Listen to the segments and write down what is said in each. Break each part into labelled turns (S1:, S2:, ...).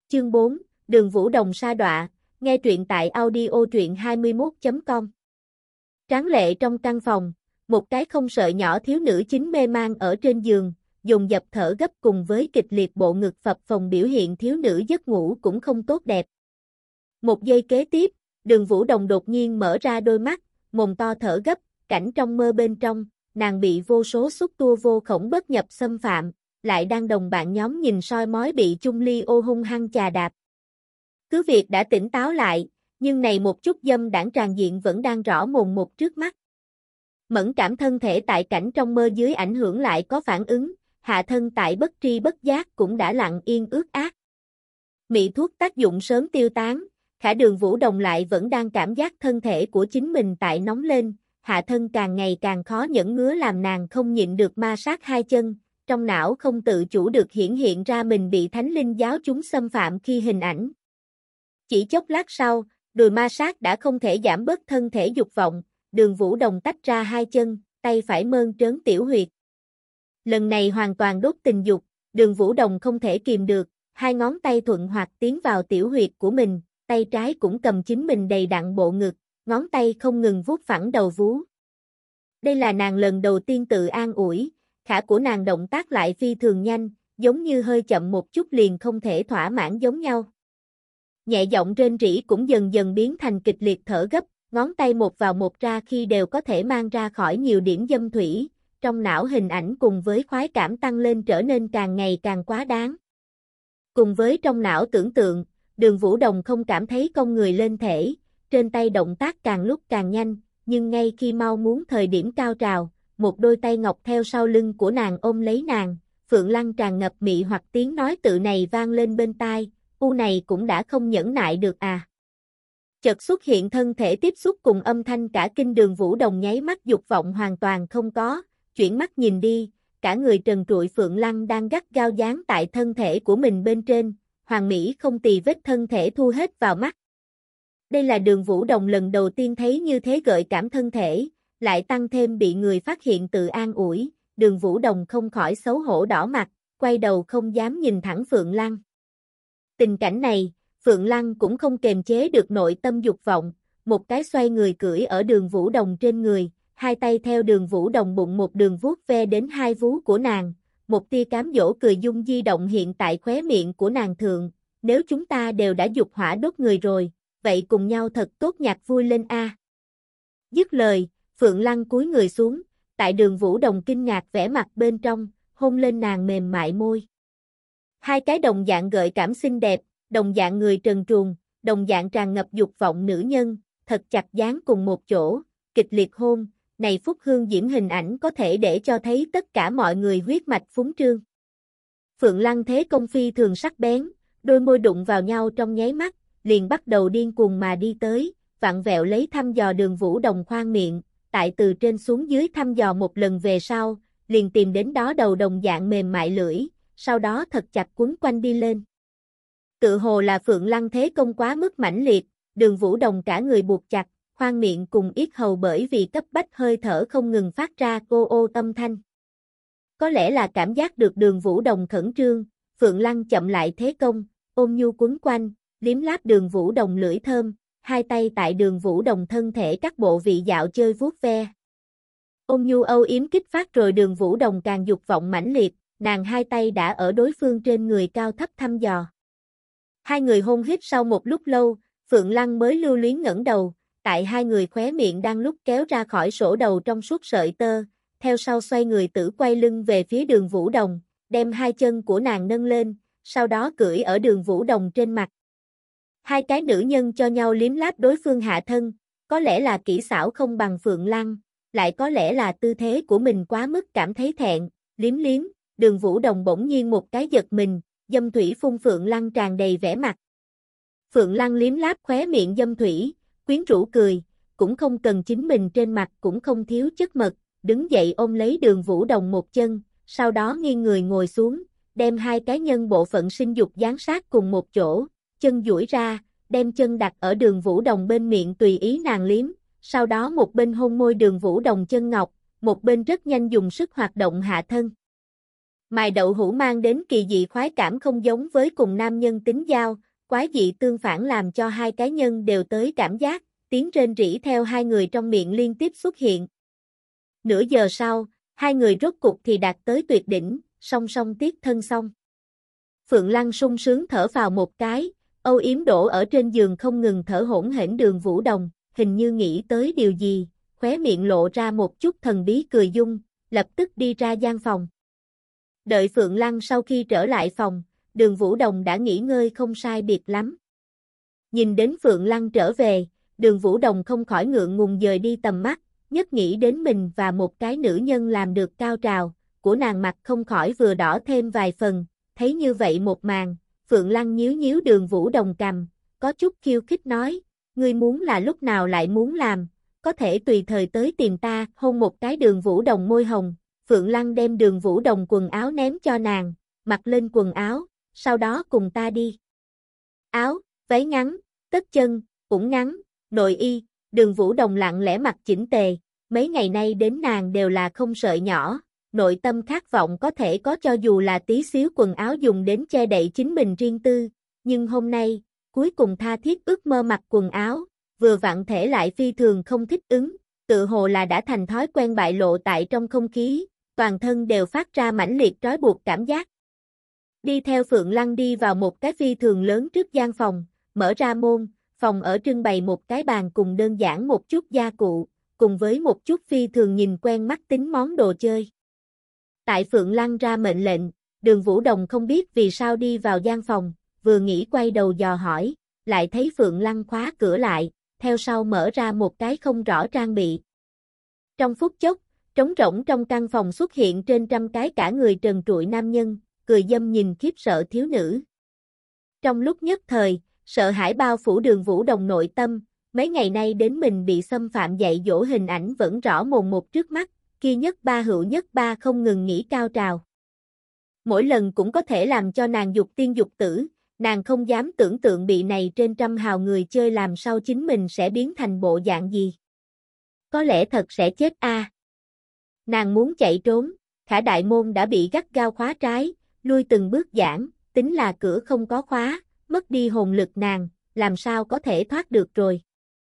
S1: Chương 4, Đường Vũ Đồng sa đọa, nghe truyện tại audio truyện21.com. Tráng lệ trong căn phòng, một cái không sợi nhỏ thiếu nữ chính mê man ở trên giường, dồn dập thở gấp cùng với kịch liệt bộ ngực phập phồng biểu hiện thiếu nữ giấc ngủ cũng không tốt đẹp. Một giây kế tiếp, Đường Vũ Đồng đột nhiên mở ra đôi mắt, mồm to thở gấp, cảnh trong mơ bên trong, nàng bị vô số xúc tua vô khổng bất nhập xâm phạm, lại đang đồng bạn nhóm nhìn soi mói bị Chung Ly ô hung hăng chà đạp. Cứ việc đã tỉnh táo lại, nhưng này một chút dâm đãng tràn diện vẫn đang rõ mồn một trước mắt. Mẫn cảm thân thể tại cảnh trong mơ dưới ảnh hưởng lại có phản ứng, hạ thân tại bất tri bất giác cũng đã lặng yên ướt át. Mị thuốc tác dụng sớm tiêu tán, khả Đường Vũ Đồng lại vẫn đang cảm giác thân thể của chính mình tại nóng lên, hạ thân càng ngày càng khó nhẫn ngứa làm nàng không nhịn được ma sát hai chân, trong não không tự chủ được hiện ra mình bị thánh linh giáo chúng xâm phạm khi hình ảnh. Chỉ chốc lát sau, đùi ma sát đã không thể giảm bớt thân thể dục vọng, Đường Vũ Đồng tách ra hai chân, tay phải mơn trớn tiểu huyệt. Lần này hoàn toàn đốt tình dục, Đường Vũ Đồng không thể kìm được, hai ngón tay thuận hoạt tiến vào tiểu huyệt của mình, tay trái cũng cầm chính mình đầy đặn bộ ngực, ngón tay không ngừng vuốt phẳng đầu vú. Đây là nàng lần đầu tiên tự an ủi, khả của nàng động tác lại phi thường nhanh, giống như hơi chậm một chút liền không thể thỏa mãn giống nhau. Nhẹ giọng rên rỉ cũng dần dần biến thành kịch liệt thở gấp, ngón tay một vào một ra khi đều có thể mang ra khỏi nhiều điểm dâm thủy, trong não hình ảnh cùng với khoái cảm tăng lên trở nên càng ngày càng quá đáng. Cùng với trong não tưởng tượng, Đường Vũ Đồng không cảm thấy cong người lên thể, trên tay động tác càng lúc càng nhanh, nhưng ngay khi mau muốn thời điểm cao trào, một đôi tay ngọc theo sau lưng của nàng ôm lấy nàng, Phượng Lăng tràn ngập mị hoặc tiếng nói tự này vang lên bên tai, u này cũng đã không nhẫn nại được à. Chợt xuất hiện thân thể tiếp xúc cùng âm thanh cả kinh Đường Vũ Đồng nháy mắt dục vọng hoàn toàn không có, chuyển mắt nhìn đi, cả người trần trụi Phượng Lăng đang gắt gao dán tại thân thể của mình bên trên, hoàn mỹ không tì vết thân thể thu hết vào mắt. Đây là Đường Vũ Đồng lần đầu tiên thấy như thế gợi cảm thân thể, lại tăng thêm bị người phát hiện tự an ủi, Đường Vũ Đồng không khỏi xấu hổ đỏ mặt, quay đầu không dám nhìn thẳng Phượng Lăng. Tình cảnh này, Phượng Lăng cũng không kềm chế được nội tâm dục vọng, một cái xoay người cưỡi ở Đường Vũ Đồng trên người, hai tay theo Đường Vũ Đồng bụng một đường vuốt ve đến hai vú của nàng, một tia cám dỗ cười dung di động hiện tại khóe miệng của nàng thượng, nếu chúng ta đều đã dục hỏa đốt người rồi, vậy cùng nhau thật tốt nhạc vui lên a. Dứt lời, Phượng Lăng cúi người xuống, tại Đường Vũ Đồng kinh ngạc vẻ mặt bên trong, hôn lên nàng mềm mại môi. Hai cái đồng dạng gợi cảm xinh đẹp, đồng dạng người trần truồng, đồng dạng tràn ngập dục vọng nữ nhân, thật chặt dán cùng một chỗ, kịch liệt hôn, này phúc hương diễm hình ảnh có thể để cho thấy tất cả mọi người huyết mạch phúng trương. Phượng Lăng thế công phi thường sắc bén, đôi môi đụng vào nhau trong nháy mắt, liền bắt đầu điên cuồng mà đi tới, vặn vẹo lấy thăm dò Đường Vũ Đồng khoang miệng, tại từ trên xuống dưới thăm dò một lần về sau, liền tìm đến đó đầu đồng dạng mềm mại lưỡi, sau đó thật chặt quấn quanh đi lên. Tự hồ là Phượng Lăng thế công quá mức mãnh liệt, Đường Vũ Đồng cả người buộc chặt, khoang miệng cùng yết hầu bởi vì cấp bách hơi thở không ngừng phát ra cô ô âm thanh. Có lẽ là cảm giác được Đường Vũ Đồng khẩn trương, Phượng Lăng chậm lại thế công, ôm nhu quấn quanh, liếm láp Đường Vũ Đồng lưỡi thơm, hai tay tại Đường Vũ Đồng thân thể các bộ vị dạo chơi vuốt ve. Ôm nhu âu yếm kích phát rồi Đường Vũ Đồng càng dục vọng mãnh liệt, nàng hai tay đã ở đối phương trên người cao thấp thăm dò. Hai người hôn hít sau một lúc lâu, Phượng Lăng mới lưu luyến ngẩng đầu, tại hai người khóe miệng đang lúc kéo ra khỏi sổ đầu trong suốt sợi tơ, theo sau xoay người tử quay lưng về phía Đường Vũ Đồng, đem hai chân của nàng nâng lên, sau đó cưỡi ở Đường Vũ Đồng trên mặt. Hai cái nữ nhân cho nhau liếm láp đối phương hạ thân, có lẽ là kỹ xảo không bằng Phượng Lăng, lại có lẽ là tư thế của mình quá mức cảm thấy thẹn, liếm liếm, Đường Vũ Đồng bỗng nhiên một cái giật mình, dâm thủy phun Phượng Lăng tràn đầy vẻ mặt. Phượng Lăng liếm láp khóe miệng dâm thủy, quyến rũ cười, cũng không cần chính mình trên mặt cũng không thiếu chất mật, đứng dậy ôm lấy Đường Vũ Đồng một chân, sau đó nghiêng người ngồi xuống, đem hai cái nhân bộ phận sinh dục dán sát cùng một chỗ, chân duỗi ra, đem chân đặt ở Đường Vũ Đồng bên miệng tùy ý nàng liếm, sau đó một bên hôn môi Đường Vũ Đồng chân ngọc, một bên rất nhanh dùng sức hoạt động hạ thân. Mài đậu hũ mang đến kỳ dị khoái cảm không giống với cùng nam nhân tính giao, quái dị tương phản làm cho hai cá nhân đều tới cảm giác, tiếng rên rỉ theo hai người trong miệng liên tiếp xuất hiện. Nửa giờ sau, hai người rốt cục thì đạt tới tuyệt đỉnh, song song tiết thân xong. Phượng Lăng sung sướng thở vào một cái, âu yếm đổ ở trên giường không ngừng thở hổn hển Đường Vũ Đồng, hình như nghĩ tới điều gì, khóe miệng lộ ra một chút thần bí cười dung, lập tức đi ra gian phòng. Đợi Phượng Lăng sau khi trở lại phòng, Đường Vũ Đồng đã nghỉ ngơi không sai biệt lắm. Nhìn đến Phượng Lăng trở về, Đường Vũ Đồng không khỏi ngượng ngùng dời đi tầm mắt, nhất nghĩ đến mình và một cái nữ nhân làm được cao trào, của nàng mặt không khỏi vừa đỏ thêm vài phần, thấy như vậy một màn, Phượng Lăng nhíu nhíu Đường Vũ Đồng cằm, có chút khiêu khích nói, ngươi muốn là lúc nào lại muốn làm, có thể tùy thời tới tìm ta, hôn một cái Đường Vũ Đồng môi hồng, Phượng Lăng đem Đường Vũ Đồng quần áo ném cho nàng, mặc lên quần áo, sau đó cùng ta đi. Áo, váy ngắn, tất chân, ủng ngắn, nội y, Đường Vũ Đồng lặng lẽ mặc chỉnh tề, mấy ngày nay đến nàng đều là không sợi nhỏ, nội tâm khát vọng có thể có cho dù là tí xíu quần áo dùng đến che đậy chính mình riêng tư, nhưng hôm nay, cuối cùng tha thiết ước mơ mặc quần áo, vừa vặn thể lại phi thường không thích ứng, tự hồ là đã thành thói quen bại lộ tại trong không khí, toàn thân đều phát ra mãnh liệt trói buộc cảm giác. Đi theo Phượng Lăng đi vào một cái phi thường lớn trước gian phòng, mở ra môn, phòng ở trưng bày một cái bàn cùng đơn giản một chút gia cụ, cùng với một chút phi thường nhìn quen mắt tính món đồ chơi. Tại Phượng Lăng ra mệnh lệnh, Đường Vũ Đồng không biết vì sao đi vào gian phòng, vừa nghĩ quay đầu dò hỏi, lại thấy Phượng Lăng khóa cửa lại, theo sau mở ra một cái không rõ trang bị. Trong phút chốc, trống rỗng trong căn phòng xuất hiện trên trăm cái cả người trần trụi nam nhân, cười dâm nhìn khiếp sợ thiếu nữ. Trong lúc nhất thời, sợ hãi bao phủ Đường Vũ Đồng nội tâm, mấy ngày nay đến mình bị xâm phạm dạy dỗ hình ảnh vẫn rõ mồn một trước mắt, kia nhất ba hữu nhất ba không ngừng nghỉ cao trào. Mỗi lần cũng có thể làm cho nàng dục tiên dục tử, nàng không dám tưởng tượng bị này trên trăm hào người chơi làm sao chính mình sẽ biến thành bộ dạng gì. Có lẽ thật sẽ chết a. Nàng muốn chạy trốn, khả đại môn đã bị gắt gao khóa trái, lui từng bước giãn, tính là cửa không có khóa, mất đi hồn lực nàng, làm sao có thể thoát được rồi.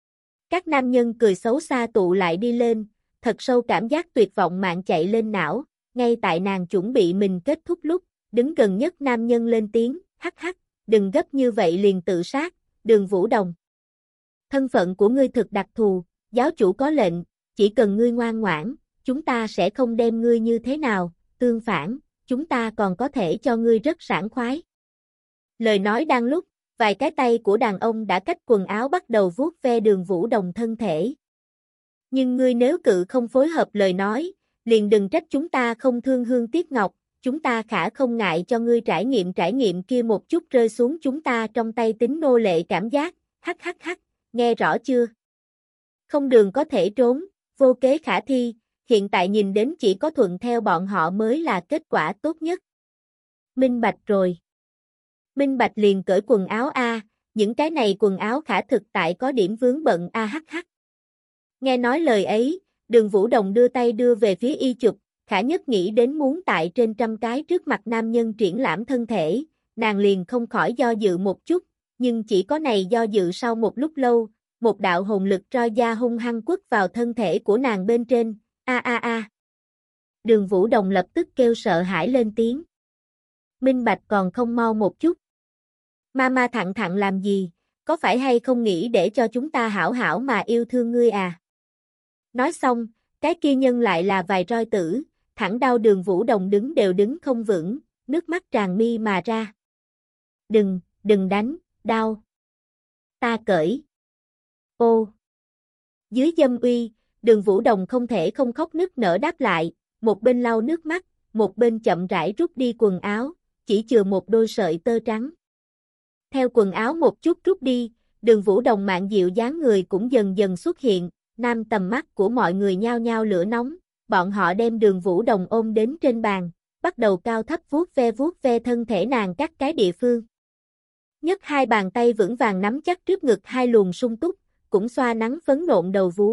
S1: Các nam nhân cười xấu xa tụ lại đi lên, thật sâu cảm giác tuyệt vọng mạng chạy lên não, ngay tại nàng chuẩn bị mình kết thúc lúc, đứng gần nhất nam nhân lên tiếng, hắc hắc, đừng gấp như vậy liền tự sát, Đường Vũ Đồng. Thân phận của ngươi thực đặc thù, giáo chủ có lệnh, chỉ cần ngươi ngoan ngoãn, chúng ta sẽ không đem ngươi như thế nào, tương phản, chúng ta còn có thể cho ngươi rất sảng khoái. Lời nói đang lúc, vài cái tay của đàn ông đã cách quần áo bắt đầu vuốt ve Đường Vũ Đồng thân thể. Nhưng ngươi nếu cự không phối hợp lời nói, liền đừng trách chúng ta không thương hương tiếc ngọc, chúng ta khả không ngại cho ngươi trải nghiệm kia một chút rơi xuống chúng ta trong tay tính nô lệ cảm giác, hắc hắc hắc, nghe rõ chưa? Không đường có thể trốn, vô kế khả thi, hiện tại nhìn đến chỉ có thuận theo bọn họ mới là kết quả tốt nhất. Minh bạch rồi. Minh bạch liền cởi quần áo a, những cái này quần áo khả thực tại có điểm vướng bận a hắc hắc. Nghe nói lời ấy, Đường Vũ Đồng đưa tay đưa về phía y chụp, khả nhất nghĩ đến muốn tại trên trăm cái trước mặt nam nhân triển lãm thân thể, nàng liền không khỏi do dự một chút, nhưng chỉ có này do dự sau một lúc lâu, một đạo hồn lực roi da hung hăng quất vào thân thể của nàng bên trên, a a a. Đường Vũ Đồng lập tức kêu sợ hãi lên tiếng. Minh bạch còn không mau một chút. Mama thẳng thẳng làm gì, có phải hay không nghĩ để cho chúng ta hảo hảo mà yêu thương ngươi à? Nói xong, cái kia nhân lại là vài roi tử, thẳng đau Đường Vũ Đồng đứng không vững, nước mắt tràn mi mà ra. Đừng đánh, đau. Ta cởi. Ô. Dưới dâm uy, Đường Vũ Đồng không thể không khóc nức nở đáp lại, một bên lau nước mắt, một bên chậm rãi rút đi quần áo, chỉ chừa một đôi sợi tơ trắng. Theo quần áo một chút rút đi, Đường Vũ Đồng mạn dịu dáng người cũng dần dần xuất hiện, nam tầm mắt của mọi người nhao nhao lửa nóng, bọn họ đem Đường Vũ Đồng ôm đến trên bàn, bắt đầu cao thấp vuốt ve thân thể nàng các cái địa phương. Nhấc hai bàn tay vững vàng nắm chắc trước ngực hai luồng sung túc, cũng xoa nắng phấn nộn đầu vú,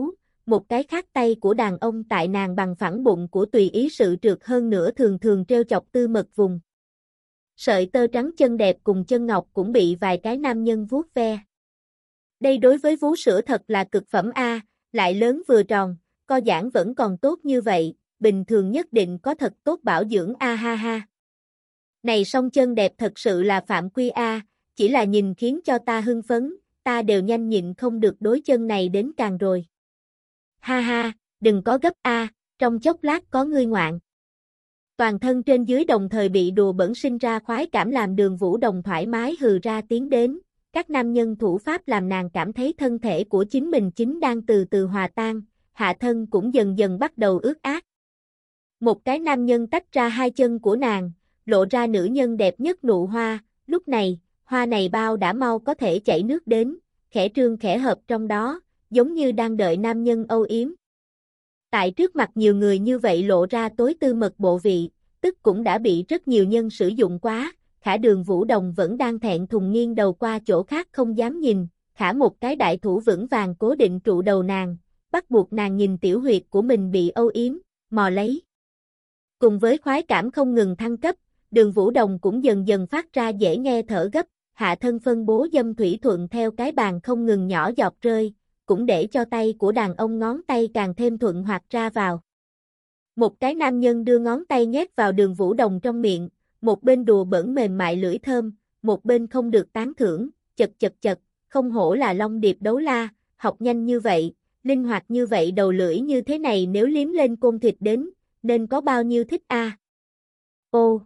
S1: một cái khác tay của đàn ông tại nàng bằng phẳng bụng của tùy ý sự trượt hơn nữa thường thường trêu chọc tư mật vùng. Sợi tơ trắng chân đẹp cùng chân ngọc cũng bị vài cái nam nhân vuốt ve. Đây đối với vú sữa thật là cực phẩm a, lại lớn vừa tròn, co giãn vẫn còn tốt như vậy, bình thường nhất định có thật tốt bảo dưỡng a ha ha. Này song chân đẹp thật sự là phạm quy a, chỉ là nhìn khiến cho ta hưng phấn, ta đều nhanh nhịn không được đối chân này đến càng rồi. Ha ha, đừng có gấp a, trong chốc lát có ngươi ngoạn. Toàn thân trên dưới đồng thời bị đùa bẩn sinh ra khoái cảm làm Đường Vũ Đồng thoải mái hừ ra tiếng đến, các nam nhân thủ pháp làm nàng cảm thấy thân thể của chính mình chính đang từ từ hòa tan, hạ thân cũng dần dần bắt đầu ướt át. Một cái nam nhân tách ra hai chân của nàng, lộ ra nữ nhân đẹp nhất nụ hoa, lúc này, hoa này bao đã mau có thể chảy nước đến, khẽ trương khẽ hợp trong đó, giống như đang đợi nam nhân âu yếm. Tại trước mặt nhiều người như vậy lộ ra tối tư mật bộ vị, tức cũng đã bị rất nhiều nhân sử dụng quá, khả Đường Vũ Đồng vẫn đang thẹn thùng nghiêng đầu qua chỗ khác không dám nhìn, khả một cái đại thủ vững vàng cố định trụ đầu nàng, bắt buộc nàng nhìn tiểu huyệt của mình bị âu yếm, mò lấy. Cùng với khoái cảm không ngừng thăng cấp, Đường Vũ Đồng cũng dần dần phát ra dễ nghe thở gấp, hạ thân phân bố dâm thủy thuận theo cái bàn không ngừng nhỏ giọt rơi, cũng để cho tay của đàn ông ngón tay càng thêm thuận hoạt ra vào. Một cái nam nhân đưa ngón tay nhét vào Đường Vũ Đồng trong miệng, một bên đùa bẩn mềm mại lưỡi thơm, một bên không được tán thưởng, chật chật chật, không hổ là Long Điệp Đấu La, học nhanh như vậy, linh hoạt như vậy đầu lưỡi như thế này nếu liếm lên côn thịt đến, nên có bao nhiêu thích a. Ô!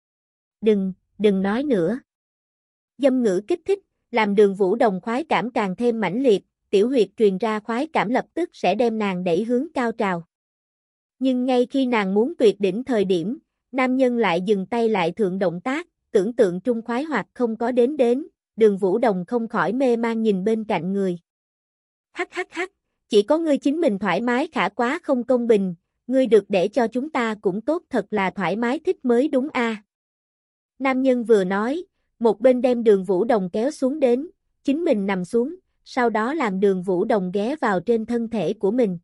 S1: Đừng nói nữa. Dâm ngữ kích thích, làm Đường Vũ Đồng khoái cảm càng thêm mãnh liệt, tiểu huyệt truyền ra khoái cảm lập tức sẽ đem nàng đẩy hướng cao trào. Nhưng ngay khi nàng muốn tuyệt đỉnh thời điểm, nam nhân lại dừng tay lại thượng động tác, tưởng tượng trung khoái hoạt không có đến, Đường Vũ Đồng không khỏi mê man nhìn bên cạnh người. Hắc hắc hắc, chỉ có ngươi chính mình thoải mái khả quá không công bình, ngươi được để cho chúng ta cũng tốt thật là thoải mái thích mới đúng a. Nam nhân vừa nói, một bên đem Đường Vũ Đồng kéo xuống đến, chính mình nằm xuống, sau đó làm Đường Vũ Đồng ghé vào trên thân thể của mình.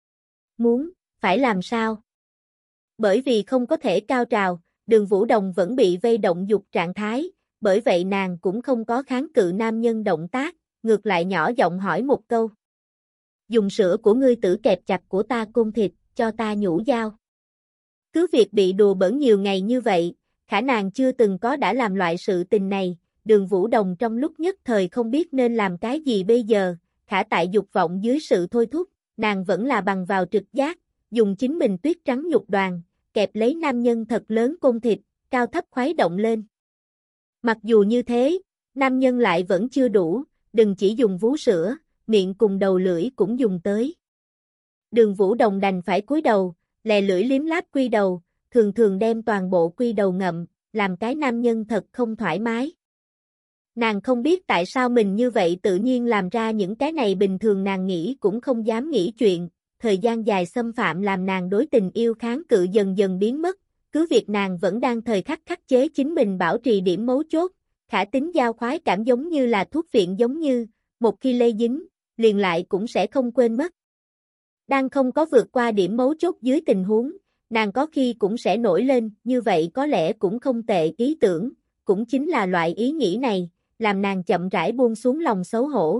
S1: Phải làm sao? Bởi vì không có thể cao trào, Đường Vũ Đồng vẫn bị vây động dục trạng thái, bởi vậy nàng cũng không có kháng cự nam nhân động tác, ngược lại nhỏ giọng hỏi một câu. Dùng sữa của ngươi tử kẹp chặt của ta côn thịt, cho ta nhũ dao. Cứ việc bị đùa bỡn nhiều ngày như vậy, khả nàng chưa từng có đã làm loại sự tình này, Đường Vũ Đồng trong lúc nhất thời không biết nên làm cái gì bây giờ, khả tại dục vọng dưới sự thôi thúc, nàng vẫn là bằng vào trực giác, dùng chính mình tuyết trắng nhục đoàn, kẹp lấy nam nhân thật lớn côn thịt, cao thấp khuấy động lên. Mặc dù như thế, nam nhân lại vẫn chưa đủ, đừng chỉ dùng vú sữa, miệng cùng đầu lưỡi cũng dùng tới. Đường Vũ Đồng đành phải cúi đầu, lè lưỡi liếm láp quy đầu, thường thường đem toàn bộ quy đầu ngậm, làm cái nam nhân thật không thoải mái. Nàng không biết tại sao mình như vậy tự nhiên làm ra những cái này bình thường nàng nghĩ cũng không dám nghĩ chuyện, thời gian dài xâm phạm làm nàng đối tình yêu kháng cự dần dần biến mất, cứ việc nàng vẫn đang thời khắc khắc chế chính mình bảo trì điểm mấu chốt, khả tính giao khoái cảm giống như là thuốc viện giống như, một khi lây dính, liền lại cũng sẽ không quên mất. Đang không có vượt qua điểm mấu chốt dưới tình huống, nàng có khi cũng sẽ nổi lên, như vậy có lẽ cũng không tệ ý tưởng, cũng chính là loại ý nghĩ này, làm nàng chậm rãi buông xuống lòng xấu hổ.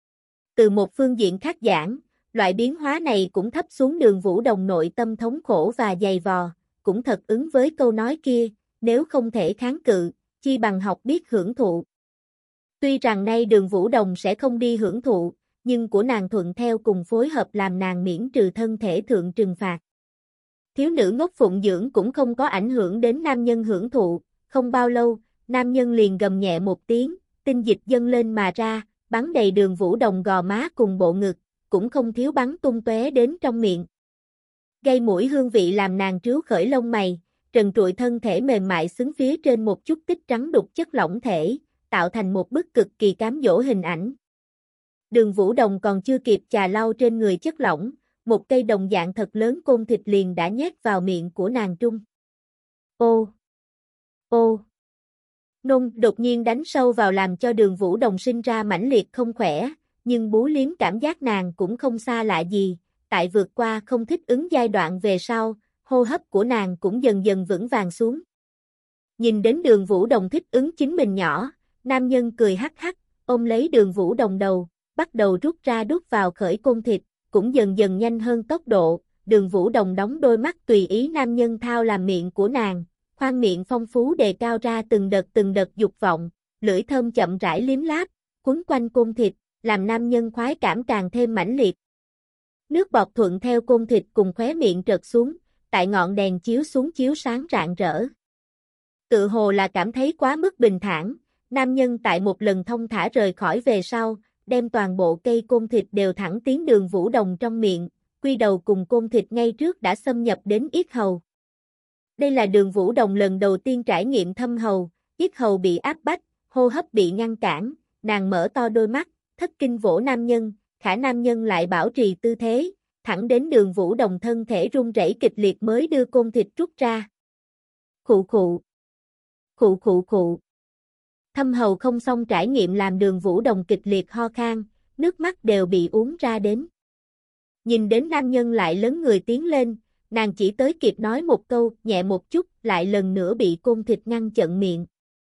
S1: Từ một phương diện khác giảng, loại biến hóa này cũng thấp xuống Đường Vũ Đồng nội tâm thống khổ và dày vò, cũng thật ứng với câu nói kia, nếu không thể kháng cự, chi bằng học biết hưởng thụ. Tuy rằng nay Đường Vũ Đồng sẽ không đi hưởng thụ, nhưng của nàng thuận theo cùng phối hợp làm nàng miễn trừ thân thể thượng trừng phạt. Thiếu nữ ngốc phụng dưỡng cũng không có ảnh hưởng đến nam nhân hưởng thụ, không bao lâu, nam nhân liền gầm nhẹ một tiếng, tinh dịch dâng lên mà ra, bắn đầy Đường Vũ Đồng gò má cùng bộ ngực, cũng không thiếu bắn tung tóe đến trong miệng. Gây mũi hương vị làm nàng trứu khởi lông mày, trần trụi thân thể mềm mại xứng phía trên một chút tích trắng đục chất lỏng thể, tạo thành một bức cực kỳ cám dỗ hình ảnh. Đường Vũ Đồng còn chưa kịp chà lau trên người chất lỏng, một cây đồng dạng thật lớn côn thịt liền đã nhét vào miệng của nàng trung. Ô! Nôn đột nhiên đánh sâu vào làm cho Đường Vũ Đồng sinh ra mãnh liệt không khỏe, nhưng bú liếm cảm giác nàng cũng không xa lạ gì, tại vượt qua không thích ứng giai đoạn về sau, hô hấp của nàng cũng dần dần vững vàng xuống. Nhìn đến Đường Vũ Đồng thích ứng chính mình nhỏ, nam nhân cười hắc hắc, ôm lấy Đường Vũ Đồng đầu, bắt đầu rút ra đút vào khởi côn thịt, cũng dần dần nhanh hơn tốc độ. Đường Vũ Đồng đóng đôi mắt tùy ý nam nhân thao làm miệng của nàng, khoang miệng phong phú đề cao ra từng đợt dục vọng, lưỡi thơm chậm rãi liếm láp, quấn quanh côn thịt, làm nam nhân khoái cảm càng thêm mãnh liệt. Nước bọt thuận theo côn thịt cùng khóe miệng trượt xuống, tại ngọn đèn chiếu xuống chiếu sáng rạng rỡ. Tự hồ là cảm thấy quá mức bình thản, nam nhân tại một lần thông thả rời khỏi về sau, đem toàn bộ cây côn thịt đều thẳng tiến Đường Vũ Đồng trong miệng, quy đầu cùng côn thịt ngay trước đã xâm nhập đến yết hầu. Đây là Đường Vũ Đồng lần đầu tiên trải nghiệm thâm hầu, yết hầu bị áp bách, hô hấp bị ngăn cản, nàng mở to đôi mắt, thất kinh vỗ nam nhân, khả nam nhân lại bảo trì tư thế, thẳng đến Đường Vũ Đồng thân thể run rẩy kịch liệt mới đưa côn thịt rút ra. Khụ khụ. Khụ khụ khụ. Thâm hầu không xong trải nghiệm làm Đường Vũ Đồng kịch liệt ho khan, nước mắt đều bị uống ra đến. Nhìn đến nam nhân lại lớn người tiến lên, nàng chỉ tới kịp nói một câu, nhẹ một chút, lại lần nữa bị côn thịt ngăn chặn miệng.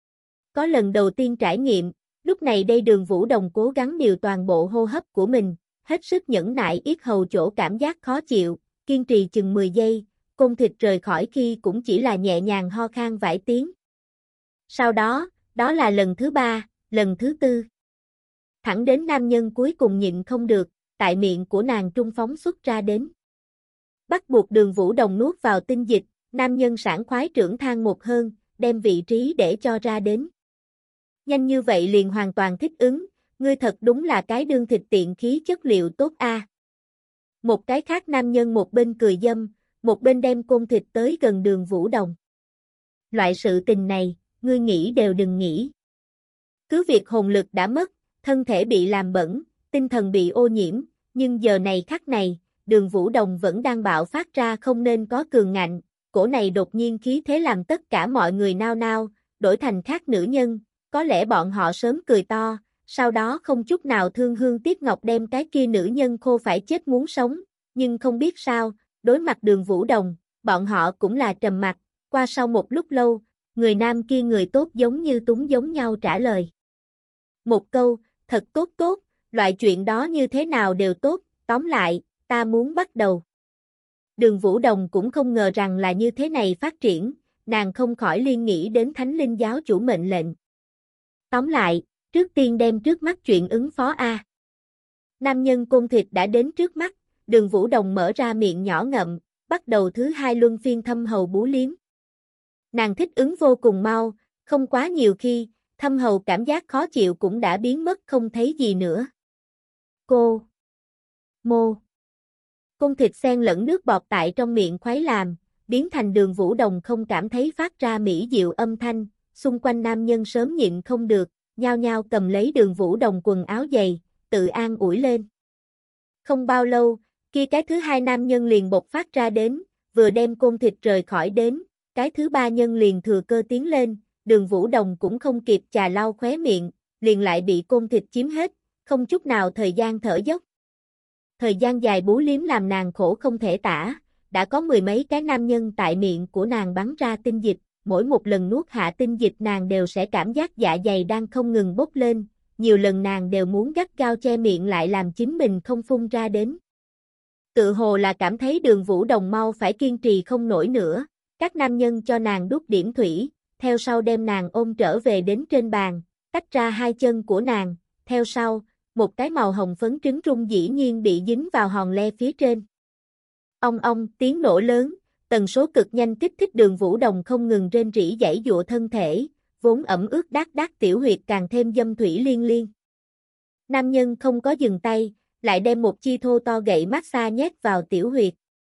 S1: Có lần đầu tiên trải nghiệm, lúc này đây Đường Vũ Đồng cố gắng điều toàn bộ hô hấp của mình, hết sức nhẫn nại yết hầu chỗ cảm giác khó chịu, kiên trì chừng 10 giây, côn thịt rời khỏi khi cũng chỉ là nhẹ nhàng ho khan vài tiếng. Sau đó, đó là lần thứ 3, lần thứ 4. Thẳng đến nam nhân cuối cùng nhịn không được, tại miệng của nàng trung phóng xuất ra đến. Bắt buộc Đường Vũ Đồng nuốt vào tinh dịch, nam nhân sảng khoái trưởng thang một hơn, đem vị trí để cho ra đến. Nhanh như vậy liền hoàn toàn thích ứng, ngươi thật đúng là cái đương thịt tiện khí chất liệu tốt a. Một cái khác nam nhân một bên cười dâm, một bên đem côn thịt tới gần Đường Vũ Đồng. Loại sự tình này, ngươi nghĩ đều đừng nghĩ. Cứ việc hồn lực đã mất, thân thể bị làm bẩn, tinh thần bị ô nhiễm, nhưng giờ này khắc này, Đường Vũ Đồng vẫn đang bạo phát ra không nên có cường ngạnh, cổ này đột nhiên khí thế làm tất cả mọi người nao nao, đổi thành khác nữ nhân, có lẽ bọn họ sớm cười to, sau đó không chút nào thương hương tiếc ngọc đem cái kia nữ nhân khô phải chết muốn sống, nhưng không biết sao, đối mặt Đường Vũ Đồng, bọn họ cũng là trầm mặc, qua sau một lúc lâu, người nam kia người tốt giống như túng giống nhau trả lời. Một câu, thật tốt tốt, loại chuyện đó như thế nào đều tốt, tóm lại, ta muốn bắt đầu. Đường Vũ Đồng cũng không ngờ rằng là như thế này phát triển, nàng không khỏi liên nghĩ đến Thánh Linh giáo chủ mệnh lệnh. Tóm lại, trước tiên đem trước mắt chuyện ứng phó a. Nam nhân côn thịt đã đến trước mắt, Đường Vũ Đồng mở ra miệng nhỏ ngậm, bắt đầu thứ 2 luân phiên thâm hầu bú liếm. Nàng thích ứng vô cùng mau, không quá nhiều khi, thâm hầu cảm giác khó chịu cũng đã biến mất không thấy gì nữa. Cô. Mô. Côn thịt xen lẫn nước bọt tại trong miệng khuấy làm, biến thành Đường Vũ Đồng không cảm thấy phát ra mỹ diệu âm thanh, xung quanh nam nhân sớm nhịn không được, nhao nhao cầm lấy Đường Vũ Đồng quần áo dày, tự an ủi lên. Không bao lâu, kia cái thứ 2 nam nhân liền bộc phát ra đến, vừa đem côn thịt rời khỏi đến, cái thứ 3 nhân liền thừa cơ tiến lên, Đường Vũ Đồng cũng không kịp chà lau khóe miệng, liền lại bị côn thịt chiếm hết, không chút nào thời gian thở dốc. Thời gian dài bú liếm làm nàng khổ không thể tả, đã có 10 mấy cái nam nhân tại miệng của nàng bắn ra tinh dịch, mỗi một lần nuốt hạ tinh dịch nàng đều sẽ cảm giác dạ dày đang không ngừng bốc lên, nhiều lần nàng đều muốn gắt gao che miệng lại làm chính mình không phun ra đến. Tự hồ là cảm thấy Đường Vũ Đồng mau phải kiên trì không nổi nữa, các nam nhân cho nàng đút điểm thủy, theo sau đem nàng ôm trở về đến trên bàn, tách ra 2 chân của nàng, theo sau, một cái màu hồng phấn trứng rung dĩ nhiên bị dính vào hòn le phía trên. Ong tiếng nổ lớn, tần số cực nhanh kích thích Đường Vũ Đồng không ngừng rên rỉ giãy giụa thân thể, vốn ẩm ướt đát đát tiểu huyệt càng thêm dâm thủy liên liên. Nam nhân không có dừng tay, lại đem một chi thô to gậy massage nhét vào tiểu huyệt.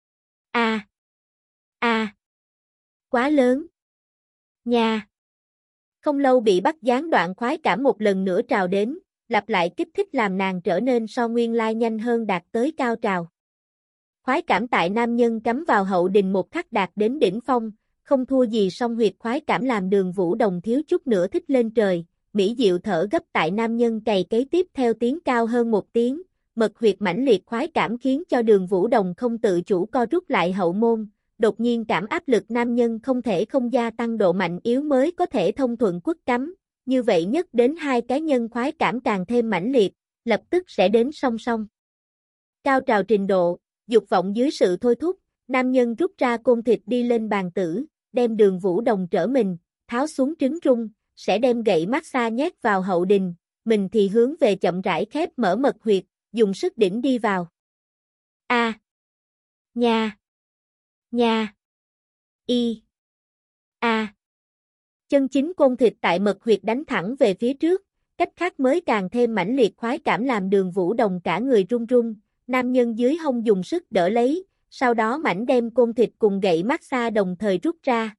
S1: Quá lớn. Nha. Không lâu bị bắt gián đoạn khoái cảm một lần nữa trào đến, lặp lại kích thích làm nàng trở nên so nguyên lai nhanh hơn đạt tới cao trào. Khoái cảm tại nam nhân cắm vào hậu đình một khắc đạt đến đỉnh phong, không thua gì song huyệt khoái cảm làm Đường Vũ Đồng thiếu chút nữa thích lên trời, mỹ diệu thở gấp tại nam nhân cày cấy tiếp theo tiếng cao hơn một tiếng, mật huyệt mãnh liệt khoái cảm khiến cho Đường Vũ Đồng không tự chủ co rút lại hậu môn, đột nhiên cảm áp lực nam nhân không thể không gia tăng độ mạnh yếu mới có thể thông thuận quất cắm, như vậy nhất đến hai cái nhân khoái cảm càng thêm mãnh liệt, lập tức sẽ đến song song. Cao trào trình độ, dục vọng dưới sự thôi thúc, nam nhân rút ra côn thịt đi lên bàn tử, đem Đường Vũ Đồng trở mình, tháo xuống trứng rung, sẽ đem gậy massage nhét vào hậu đình, mình thì hướng về chậm rãi khép mở mật huyệt, dùng sức đỉnh đi vào. A. Nha. Nha. Y. A. Chân chính côn thịt tại mật huyệt đánh thẳng về phía trước, cách khác mới càng thêm mãnh liệt khoái cảm làm Đường Vũ Đồng cả người run run, nam nhân dưới hông dùng sức đỡ lấy, sau đó mảnh đem côn thịt cùng gậy massage đồng thời rút ra.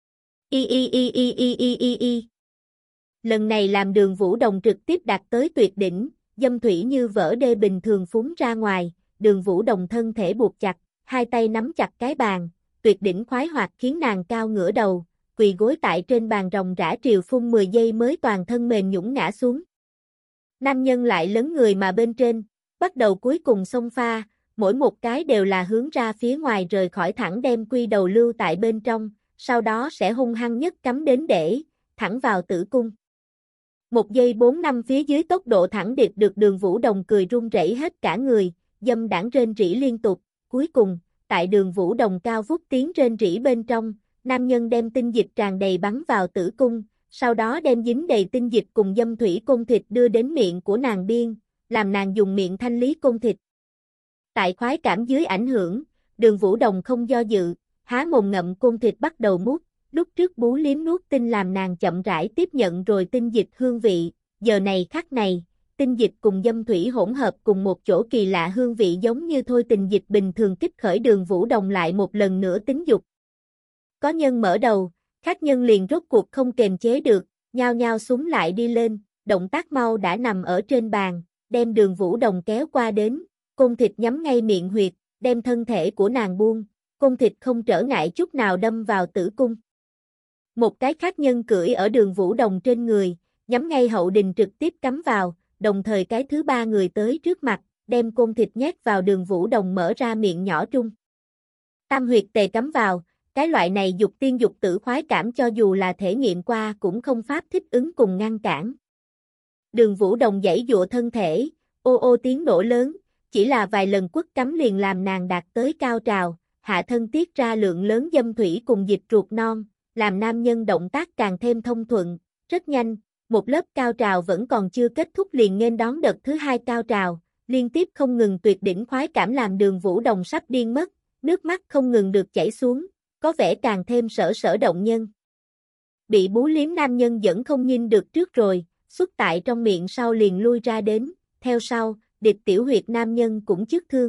S1: Y. Lần này làm Đường Vũ Đồng trực tiếp đạt tới tuyệt đỉnh, dâm thủy như vỡ đê bình thường phúng ra ngoài, Đường Vũ Đồng thân thể buộc chặt, hai tay nắm chặt cái bàn, tuyệt đỉnh khoái hoạt khiến nàng cao ngửa đầu, quỳ gối tại trên bàn ròng rã triều phun 10 giây mới toàn thân mềm nhũn ngã xuống. Nam nhân lại lớn người mà bên trên, bắt đầu cuối cùng xông pha, mỗi một cái đều là hướng ra phía ngoài rời khỏi thẳng đem quy đầu lưu tại bên trong, sau đó sẽ hung hăng nhất cắm đến để, thẳng vào tử cung. 1 giây 4 năm phía dưới tốc độ thẳng điệp được Đường Vũ Đồng cười run rẩy hết cả người, dâm đãng rên rỉ liên tục, cuối cùng, tại Đường Vũ Đồng cao vút tiếng rên rỉ bên trong, nam nhân đem tinh dịch tràn đầy bắn vào tử cung, sau đó đem dính đầy tinh dịch cùng dâm thủy côn thịt đưa đến miệng của nàng biên, làm nàng dùng miệng thanh lý côn thịt. Tại khoái cảm dưới ảnh hưởng, Đường Vũ Đồng không do dự, há mồm ngậm côn thịt bắt đầu mút, lúc trước bú liếm nuốt tinh làm nàng chậm rãi tiếp nhận rồi tinh dịch hương vị, giờ này khắc này, tinh dịch cùng dâm thủy hỗn hợp cùng một chỗ kỳ lạ hương vị giống như thôi tình dịch bình thường kích khởi Đường Vũ Đồng lại một lần nữa tính dục. Có nhân mở đầu, khác nhân liền rốt cuộc không kềm chế được, nhao nhao súng lại đi lên, động tác mau đã nằm ở trên bàn, đem Đường Vũ Đồng kéo qua đến, côn thịt nhắm ngay miệng huyệt, đem thân thể của nàng buông, côn thịt không trở ngại chút nào đâm vào tử cung. Một cái khác nhân cưỡi ở Đường Vũ Đồng trên người, nhắm ngay hậu đình trực tiếp cắm vào, đồng thời cái thứ ba người tới trước mặt, đem côn thịt nhét vào Đường Vũ Đồng mở ra miệng nhỏ trung. Tam huyệt tề cắm vào, cái loại này dục tiên dục tử khoái cảm cho dù là thể nghiệm qua cũng không pháp thích ứng cùng ngăn cản. Đường Vũ Đồng giãy giụa thân thể, ô ô tiếng nổ lớn, chỉ là vài lần quất cắm liền làm nàng đạt tới cao trào, hạ thân tiết ra lượng lớn dâm thủy cùng dịch ruột non, làm nam nhân động tác càng thêm thông thuận, rất nhanh, một lớp cao trào vẫn còn chưa kết thúc liền nghênh đón đợt thứ hai cao trào, liên tiếp không ngừng tuyệt đỉnh khoái cảm làm Đường Vũ Đồng sắp điên mất, nước mắt không ngừng được chảy xuống, có vẻ càng thêm sở động nhân. Bị bú liếm nam nhân vẫn không nhìn được trước rồi, xuất tại trong miệng sau liền lui ra đến, theo sau, điệp tiểu huyệt nam nhân cũng chức thương.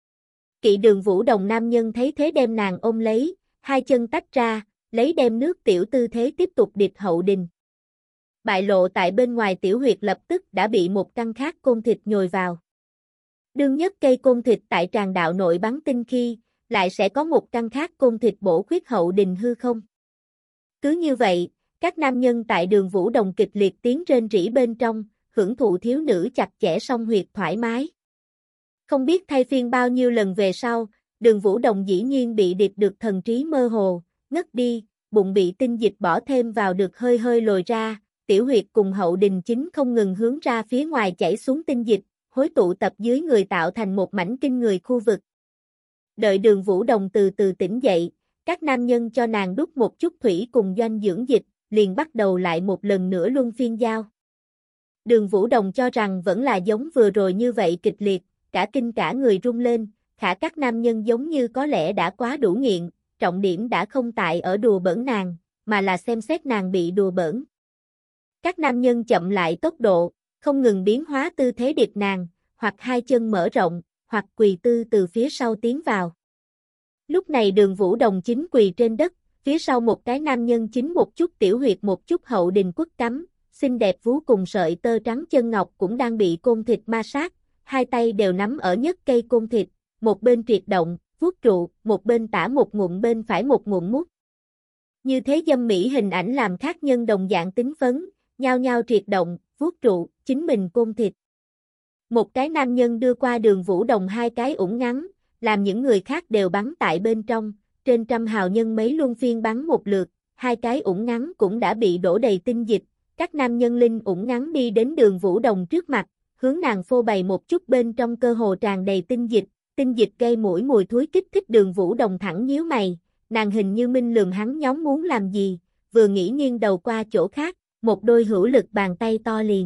S1: Kỵ Đường Vũ Đồng nam nhân thấy thế đem nàng ôm lấy, hai chân tách ra, lấy đem nước tiểu tư thế tiếp tục điệp hậu đình. Bại lộ tại bên ngoài tiểu huyệt lập tức đã bị một căn khác côn thịt nhồi vào. Đương nhất cây côn thịt tại tràng đạo nội bắn tinh khi, lại sẽ có một căn khác côn thịt bổ khuyết hậu đình hư không. Cứ như vậy, các nam nhân tại Đường Vũ Đồng kịch liệt tiếng rên rỉ bên trong, hưởng thụ thiếu nữ chặt chẽ song huyệt thoải mái. Không biết thay phiên bao nhiêu lần về sau, Đường Vũ Đồng dĩ nhiên bị điệp được thần trí mơ hồ, ngất đi, bụng bị tinh dịch bỏ thêm vào được hơi hơi lồi ra, tiểu huyệt cùng hậu đình chính không ngừng hướng ra phía ngoài chảy xuống tinh dịch, hối tụ tập dưới người tạo thành một mảnh kinh người khu vực. Đợi Đường Vũ Đồng từ từ tỉnh dậy, các nam nhân cho nàng đút một chút thủy cùng doanh dưỡng dịch, liền bắt đầu lại một lần nữa luân phiên giao. Đường Vũ Đồng cho rằng vẫn là giống vừa rồi như vậy kịch liệt, cả kinh cả người rung lên, khả các nam nhân giống như có lẽ đã quá đủ nghiện, trọng điểm đã không tại ở đùa bỡn nàng, mà là xem xét nàng bị đùa bỡn. Các nam nhân chậm lại tốc độ, không ngừng biến hóa tư thế điệp nàng, hoặc hai chân mở rộng, hoặc quỳ tư từ phía sau tiến vào. Lúc này Đường Vũ Đồng chính quỳ trên đất, phía sau một cái nam nhân chính một chút tiểu huyệt một chút hậu đình quất cắm, xinh đẹp vú cùng sợi tơ trắng chân ngọc cũng đang bị côn thịt ma sát, hai tay đều nắm ở nhất cây côn thịt, một bên triệt động, vuốt trụ, một bên tả một ngụm bên phải một ngụm mút. Như thế dâm mỹ hình ảnh làm khác nhân đồng dạng tính phấn, nhao nhao triệt động, vuốt trụ, chính mình côn thịt. Một cái nam nhân đưa qua Đường Vũ Đồng hai cái ủng ngắn, làm những người khác đều bắn tại bên trong, trên trăm hào nhân mấy luân phiên bắn một lượt, hai cái ủng ngắn cũng đã bị đổ đầy tinh dịch, các nam nhân linh ủng ngắn đi đến Đường Vũ Đồng trước mặt, hướng nàng phô bày một chút bên trong cơ hồ tràn đầy tinh dịch gây mũi mùi thối kích thích Đường Vũ Đồng thẳng nhíu mày, nàng hình như minh lườm hắn nhóm muốn làm gì, vừa nghĩ nghiêng đầu qua chỗ khác, một đôi hữu lực bàn tay to liền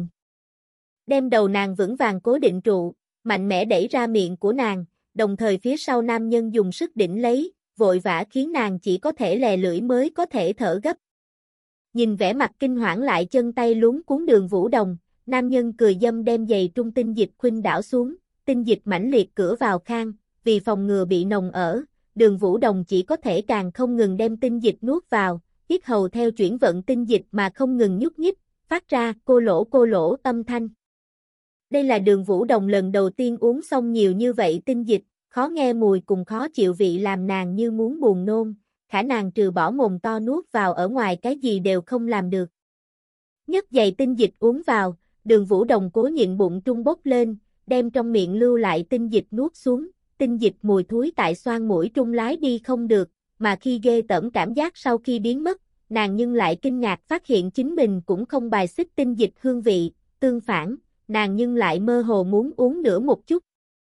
S1: đem đầu nàng vững vàng cố định trụ, mạnh mẽ đẩy ra miệng của nàng, đồng thời phía sau nam nhân dùng sức đỉnh lấy, vội vã khiến nàng chỉ có thể lè lưỡi mới có thể thở gấp. Nhìn vẻ mặt kinh hoảng lại chân tay luống cuốn Đường Vũ Đồng, nam nhân cười dâm đem giày trung tinh dịch khuynh đảo xuống, tinh dịch mãnh liệt cửa vào khang, vì phòng ngừa bị nồng ở, Đường Vũ Đồng chỉ có thể càng không ngừng đem tinh dịch nuốt vào, yết hầu theo chuyển vận tinh dịch mà không ngừng nhúc nhích, phát ra cô lỗ âm thanh. Đây là Đường Vũ Đồng lần đầu tiên uống xong nhiều như vậy tinh dịch, khó nghe mùi cùng khó chịu vị làm nàng như muốn buồn nôn, khả nàng trừ bỏ mồm to nuốt vào ở ngoài cái gì đều không làm được. Nhấc giày tinh dịch uống vào, Đường Vũ Đồng cố nhịn bụng trung bốc lên, đem trong miệng lưu lại tinh dịch nuốt xuống, tinh dịch mùi thúi tại xoang mũi trung lái đi không được, mà khi ghê tởm cảm giác sau khi biến mất, nàng nhưng lại kinh ngạc phát hiện chính mình cũng không bài xích tinh dịch hương vị, tương phản, nàng nhưng lại mơ hồ muốn uống nữa một chút.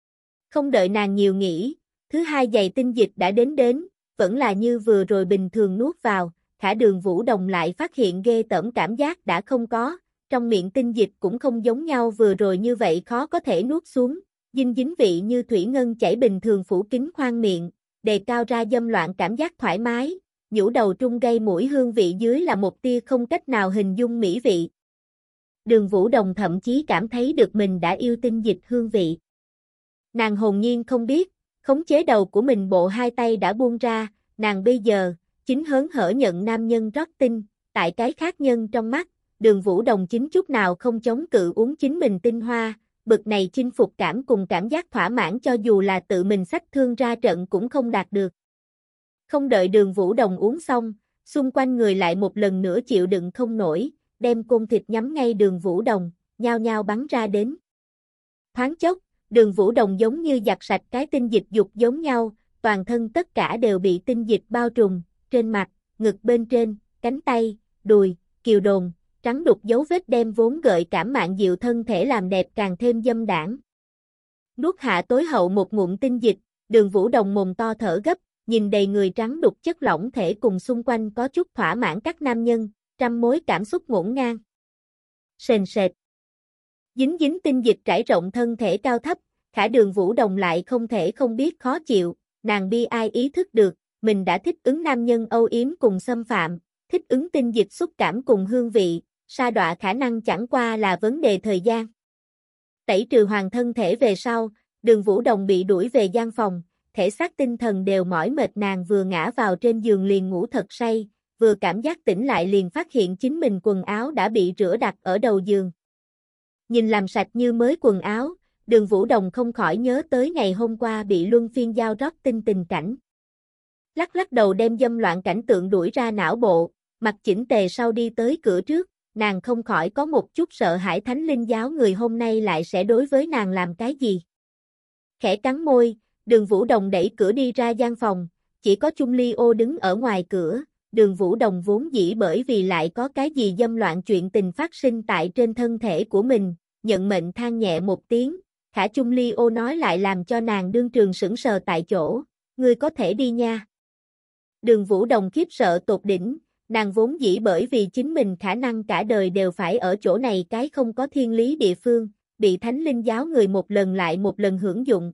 S1: Không đợi nàng nhiều nghĩ, thứ hai giày tinh dịch đã đến, vẫn là như vừa rồi bình thường nuốt vào, khả Đường Vũ Đồng lại phát hiện ghê tởm cảm giác đã không có, trong miệng tinh dịch cũng không giống nhau vừa rồi như vậy khó có thể nuốt xuống, dinh dính vị như thủy ngân chảy bình thường phủ kín khoang miệng, đề cao ra dâm loạn cảm giác thoải mái, nhũ đầu trung gây mũi hương vị dưới là một tia không cách nào hình dung mỹ vị. Đường Vũ Đồng thậm chí cảm thấy được mình đã yêu tinh dịch hương vị. Nàng hồn nhiên không biết, khống chế đầu của mình bộ hai tay đã buông ra, nàng bây giờ, chính hớn hở nhận nam nhân rót tinh, tại cái khác nhân trong mắt, Đường Vũ Đồng chính chút nào không chống cự uống chính mình tinh hoa, bực này chinh phục cảm cùng cảm giác thỏa mãn cho dù là tự mình xách thương ra trận cũng không đạt được. Không đợi Đường Vũ Đồng uống xong, xung quanh người lại một lần nữa chịu đựng không nổi, đem côn thịt nhắm ngay Đường Vũ Đồng, nhao nhao bắn ra đến. Thoáng chốc, Đường Vũ Đồng giống như giặt sạch cái tinh dịch dục giống nhau, toàn thân tất cả đều bị tinh dịch bao trùm, trên mặt, ngực bên trên, cánh tay, đùi, kiều đồn, trắng đục dấu vết đem vốn gợi cảm mạn dịu thân thể làm đẹp càng thêm dâm đãng. Nuốt hạ tối hậu một ngụm tinh dịch, Đường Vũ Đồng mồm to thở gấp, nhìn đầy người trắng đục chất lỏng thể cùng xung quanh có chút thỏa mãn các nam nhân, trăm mối cảm xúc ngổn ngang. Sền sệt. Dính dính tinh dịch trải rộng thân thể cao thấp, khả Đường Vũ Đồng lại không thể không biết khó chịu, nàng bi ai ý thức được, mình đã thích ứng nam nhân âu yếm cùng xâm phạm, thích ứng tinh dịch xúc cảm cùng hương vị, sa đọa khả năng chẳng qua là vấn đề thời gian. Tẩy trừ hoàn thân thể về sau, Đường Vũ Đồng bị đuổi về gian phòng, thể xác tinh thần đều mỏi mệt nàng vừa ngã vào trên giường liền ngủ thật say, vừa cảm giác tỉnh lại liền phát hiện chính mình quần áo đã bị rửa đặt ở đầu giường. Nhìn làm sạch như mới quần áo, Đường Vũ Đồng không khỏi nhớ tới ngày hôm qua bị luân phiên giao rót tinh tình cảnh. Lắc lắc đầu đem dâm loạn cảnh tượng đuổi ra não bộ, mặc chỉnh tề sau đi tới cửa trước, nàng không khỏi có một chút sợ hãi Thánh Linh giáo người hôm nay lại sẽ đối với nàng làm cái gì. Khẽ cắn môi, Đường Vũ Đồng đẩy cửa đi ra gian phòng, chỉ có Chung Ly Ô đứng ở ngoài cửa, Đường Vũ Đồng vốn dĩ bởi vì lại có cái gì dâm loạn chuyện tình phát sinh tại trên thân thể của mình, nhận mệnh than nhẹ một tiếng, khả Chung Ly Ô nói lại làm cho nàng đương trường sững sờ tại chỗ, ngươi có thể đi nha. Đường Vũ Đồng khiếp sợ tột đỉnh, nàng vốn dĩ bởi vì chính mình khả năng cả đời đều phải ở chỗ này cái không có thiên lý địa phương, bị Thánh Linh giáo người một lần lại một lần hưởng dụng.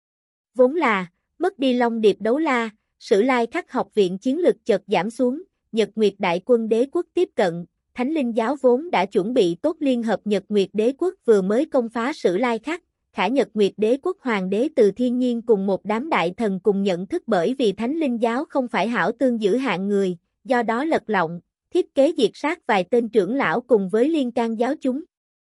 S1: Vốn là, mất đi Long Điệp đấu la, Sử Lai Khắc học viện chiến lực chợt giảm xuống, Nhật Nguyệt Đại quân đế quốc tiếp cận, Thánh Linh giáo vốn đã chuẩn bị tốt liên hợp Nhật Nguyệt đế quốc vừa mới công phá Sử Lai Khắc, khả Nhật Nguyệt đế quốc hoàng đế Từ Thiên Nhiên cùng một đám đại thần cùng nhận thức bởi vì Thánh Linh giáo không phải hảo tương giữ hạng người, do đó lật lọng, thiết kế diệt sát vài tên trưởng lão cùng với liên can giáo chúng.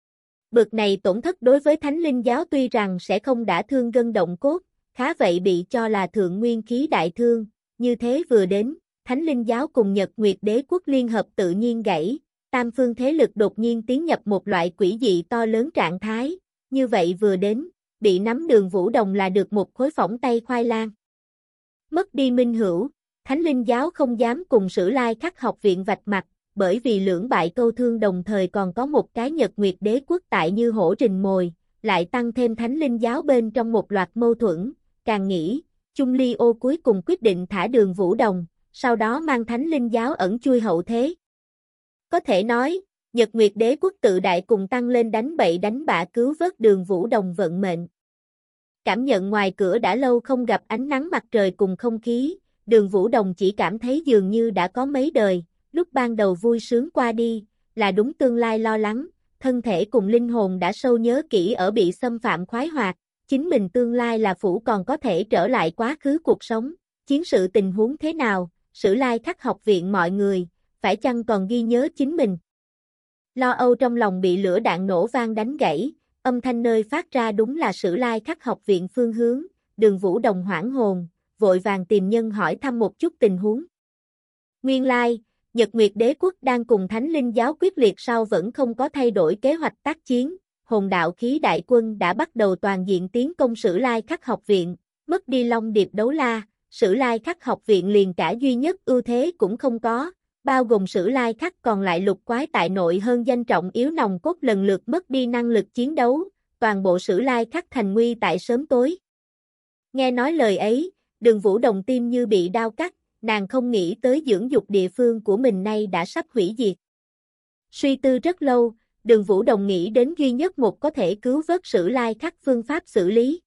S1: Bực này tổn thất đối với Thánh Linh giáo tuy rằng sẽ không đả thương gân động cốt, khá vậy bị cho là thượng nguyên khí đại thương, như thế vừa đến, Thánh Linh giáo cùng Nhật Nguyệt đế quốc liên hợp tự nhiên gãy, tam phương thế lực đột nhiên tiến nhập một loại quỷ dị to lớn trạng thái, như vậy vừa đến, bị nắm Đường Vũ Đồng là được một khối phỏng tay khoai lang. Mất đi minh hữu, Thánh Linh Giáo không dám cùng Sử Lai Khắc học viện vạch mặt, bởi vì lưỡng bại câu thương đồng thời còn có một cái Nhật Nguyệt Đế quốc tại như hổ rình mồi, lại tăng thêm Thánh Linh Giáo bên trong một loạt mâu thuẫn, càng nghĩ, Chung Ly Ô cuối cùng quyết định thả Đường Vũ Đồng, sau đó mang Thánh Linh Giáo ẩn chui hậu thế. Có thể nói, Nhật Nguyệt Đế quốc tự đại cùng tăng lên đánh bậy đánh bạ cứu vớt Đường Vũ Đồng vận mệnh. Cảm nhận ngoài cửa đã lâu không gặp ánh nắng mặt trời cùng không khí, Đường Vũ Đồng chỉ cảm thấy dường như đã có mấy đời, lúc ban đầu vui sướng qua đi, là đúng tương lai lo lắng, thân thể cùng linh hồn đã sâu nhớ kỹ ở bị xâm phạm khoái hoạt, chính mình tương lai là phủ còn có thể trở lại quá khứ cuộc sống, chiến sự tình huống thế nào, Sử Lai Khắc học viện mọi người, phải chăng còn ghi nhớ chính mình. Lo âu trong lòng bị lửa đạn nổ vang đánh gãy, âm thanh nơi phát ra đúng là Sử Lai Khắc học viện phương hướng, Đường Vũ Đồng hoảng hồn, vội vàng tìm nhân hỏi thăm một chút tình huống. Nguyên lai, Nhật Nguyệt Đế quốc đang cùng Thánh Linh Giáo quyết liệt sau vẫn không có thay đổi kế hoạch tác chiến, hồn đạo khí đại quân đã bắt đầu toàn diện tiến công Sử Lai Khắc học viện, mất đi Long Điệp đấu la, Sử Lai Khắc học viện liền cả duy nhất ưu thế cũng không có, bao gồm Sử Lai Khắc còn lại lục quái tại nội hơn danh trọng yếu nòng cốt lần lượt mất đi năng lực chiến đấu, toàn bộ Sử Lai Khắc thành nguy tại sớm tối. Nghe nói lời ấy, Đường Vũ Đồng tim như bị đao cắt, nàng không nghĩ tới dưỡng dục địa phương của mình nay đã sắp hủy diệt. Suy tư rất lâu, Đường Vũ Đồng nghĩ đến duy nhất một có thể cứu vớt Sử Lai Khắc phương pháp xử lý.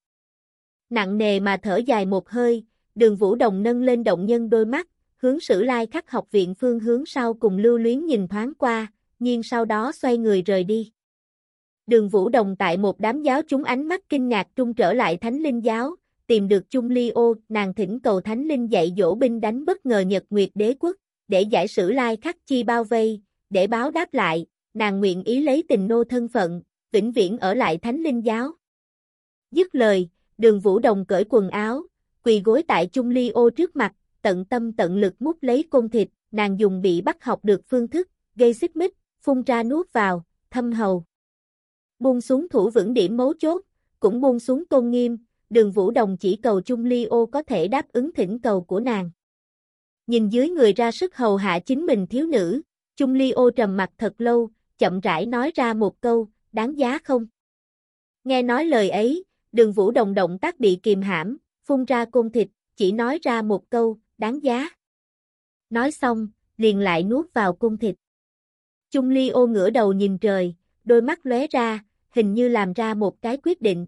S1: Nặng nề mà thở dài một hơi, Đường Vũ Đồng nâng lên động nhân đôi mắt, hướng Sử Lai Khắc học viện phương hướng sau cùng lưu luyến nhìn thoáng qua, nhưng sau đó xoay người rời đi. Đường Vũ Đồng tại một đám giáo chúng ánh mắt kinh ngạc trung trở lại Thánh Linh Giáo, tìm được Chung Ly Ô, nàng thỉnh cầu Thánh Linh dạy dỗ binh đánh bất ngờ Nhật Nguyệt Đế quốc, để giải Sử Lai Khắc chi bao vây, để báo đáp lại, nàng nguyện ý lấy tình nô thân phận, vĩnh viễn ở lại Thánh Linh Giáo. Dứt lời, Đường Vũ Đồng cởi quần áo, quỳ gối tại Chung Ly Ô trước mặt, tận tâm tận lực mút lấy côn thịt, nàng dùng bị bắt học được phương thức, gây xích mích, phun ra nuốt vào, thâm hầu. Buông xuống thủ vững điểm mấu chốt, cũng buông xuống tôn nghiêm, Đường Vũ Đồng chỉ cầu Chung Ly Ô có thể đáp ứng thỉnh cầu của nàng. Nhìn dưới người ra sức hầu hạ chính mình thiếu nữ, Chung Ly Ô trầm mặt thật lâu, chậm rãi nói ra một câu, đáng giá không? Nghe nói lời ấy, Đường Vũ Đồng động tác bị kìm hãm, phun ra côn thịt, chỉ nói ra một câu, đáng giá. Nói xong, liền lại nuốt vào côn thịt. Chung Ly Ô ngửa đầu nhìn trời, đôi mắt lóe ra, hình như làm ra một cái quyết định.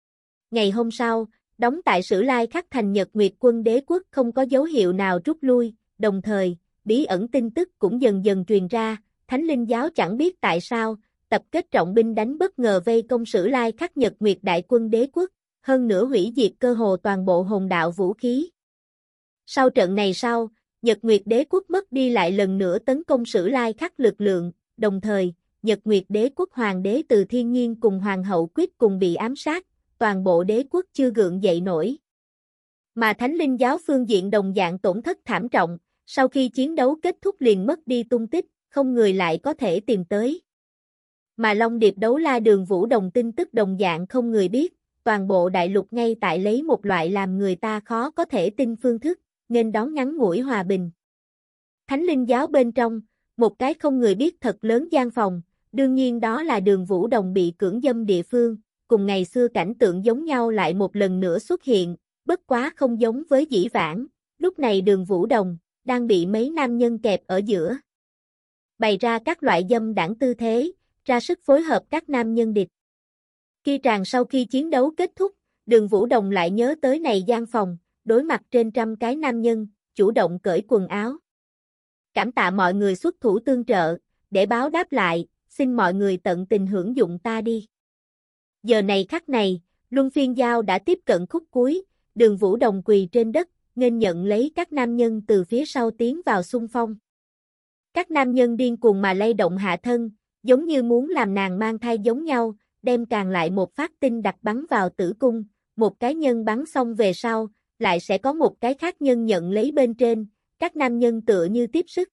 S1: Ngày hôm sau, đóng tại Sử Lai Khắc thành Nhật Nguyệt quân đế quốc không có dấu hiệu nào rút lui, đồng thời, bí ẩn tin tức cũng dần dần truyền ra, Thánh Linh Giáo chẳng biết tại sao, tập kết trọng binh đánh bất ngờ vây công Sử Lai Khắc Nhật Nguyệt đại quân đế quốc, hơn nữa hủy diệt cơ hồ toàn bộ hồn đạo vũ khí. Sau trận này sau, Nhật Nguyệt Đế quốc mất đi lại lần nữa tấn công Sử Lai Khắc lực lượng, đồng thời, Nhật Nguyệt Đế quốc hoàng đế Từ Thiên Nhiên cùng hoàng hậu Quyết cùng bị ám sát, toàn bộ đế quốc chưa gượng dậy nổi. Mà Thánh Linh Giáo phương diện đồng dạng tổn thất thảm trọng, sau khi chiến đấu kết thúc liền mất đi tung tích, không người lại có thể tìm tới. Mà Long Điệp đấu la Đường Vũ Đồng tin tức đồng dạng không người biết, toàn bộ đại lục ngay tại lấy một loại làm người ta khó có thể tin phương thức, nên đón ngắn ngủi hòa bình. Thánh Linh Giáo bên trong, một cái không người biết thật lớn gian phòng, đương nhiên đó là Đường Vũ Đồng bị cưỡng dâm địa phương, cùng ngày xưa cảnh tượng giống nhau lại một lần nữa xuất hiện, bất quá không giống với dĩ vãng, lúc này Đường Vũ Đồng đang bị mấy nam nhân kẹp ở giữa. Bày ra các loại dâm đãng tư thế, ra sức phối hợp các nam nhân địch. Khi tràng sau khi chiến đấu kết thúc, Đường Vũ Đồng lại nhớ tới này gian phòng, đối mặt trên trăm cái nam nhân, chủ động cởi quần áo. Cảm tạ mọi người xuất thủ tương trợ, để báo đáp lại, xin mọi người tận tình hưởng dụng ta đi. Giờ này khắc này, luân phiên giao đã tiếp cận khúc cuối, Đường Vũ Đồng quỳ trên đất, nghênh nhận lấy các nam nhân từ phía sau tiến vào xung phong. Các nam nhân điên cuồng mà lay động hạ thân, giống như muốn làm nàng mang thai giống nhau, đem càng lại một phát tinh đặt bắn vào tử cung, một cái nhân bắn xong về sau, lại sẽ có một cái khác nhân nhận lấy bên trên, các nam nhân tựa như tiếp sức.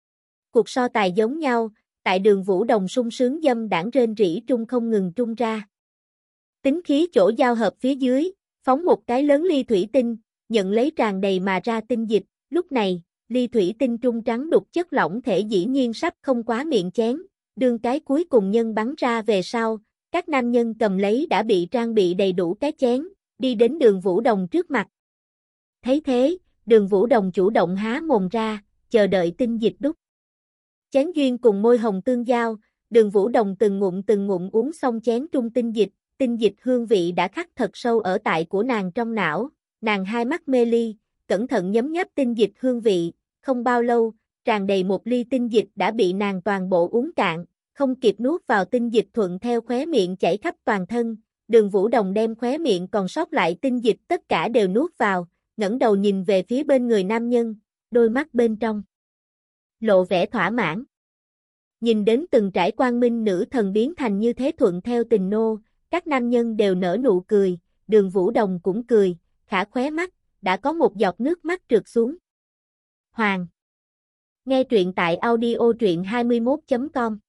S1: Cuộc so tài giống nhau, tại Đường Vũ Đồng sung sướng dâm đãng rên rỉ trung không ngừng trung ra. Tính khí chỗ giao hợp phía dưới, phóng một cái lớn ly thủy tinh, nhận lấy tràn đầy mà ra tinh dịch, lúc này, ly thủy tinh trung trắng đục chất lỏng thể dĩ nhiên sắp không quá miệng chén, đương cái cuối cùng nhân bắn ra về sau, các nam nhân cầm lấy đã bị trang bị đầy đủ cái chén, đi đến Đường Vũ Đồng trước mặt. Thấy thế, Đường Vũ Đồng chủ động há mồm ra, chờ đợi tinh dịch đúc. Chén duyên cùng môi hồng tương giao, Đường Vũ Đồng từng ngụm uống xong chén trung tinh dịch hương vị đã khắc thật sâu ở tại của nàng trong não, nàng hai mắt mê ly, cẩn thận nhấm nháp tinh dịch hương vị, không bao lâu, tràn đầy một ly tinh dịch đã bị nàng toàn bộ uống cạn, không kịp nuốt vào tinh dịch thuận theo khóe miệng chảy khắp toàn thân, Đường Vũ Đồng đem khóe miệng còn sót lại tinh dịch tất cả đều nuốt vào, ngẩng đầu nhìn về phía bên người nam nhân, đôi mắt bên trong lộ vẻ thỏa mãn. Nhìn đến từng trải quang minh nữ thần biến thành như thế thuận theo tình nô, các nam nhân đều nở nụ cười, Đường Vũ Đồng cũng cười, khả khóe mắt, đã có một giọt nước mắt trượt xuống. Hoàng. Nghe truyện tại audio truyện 21.com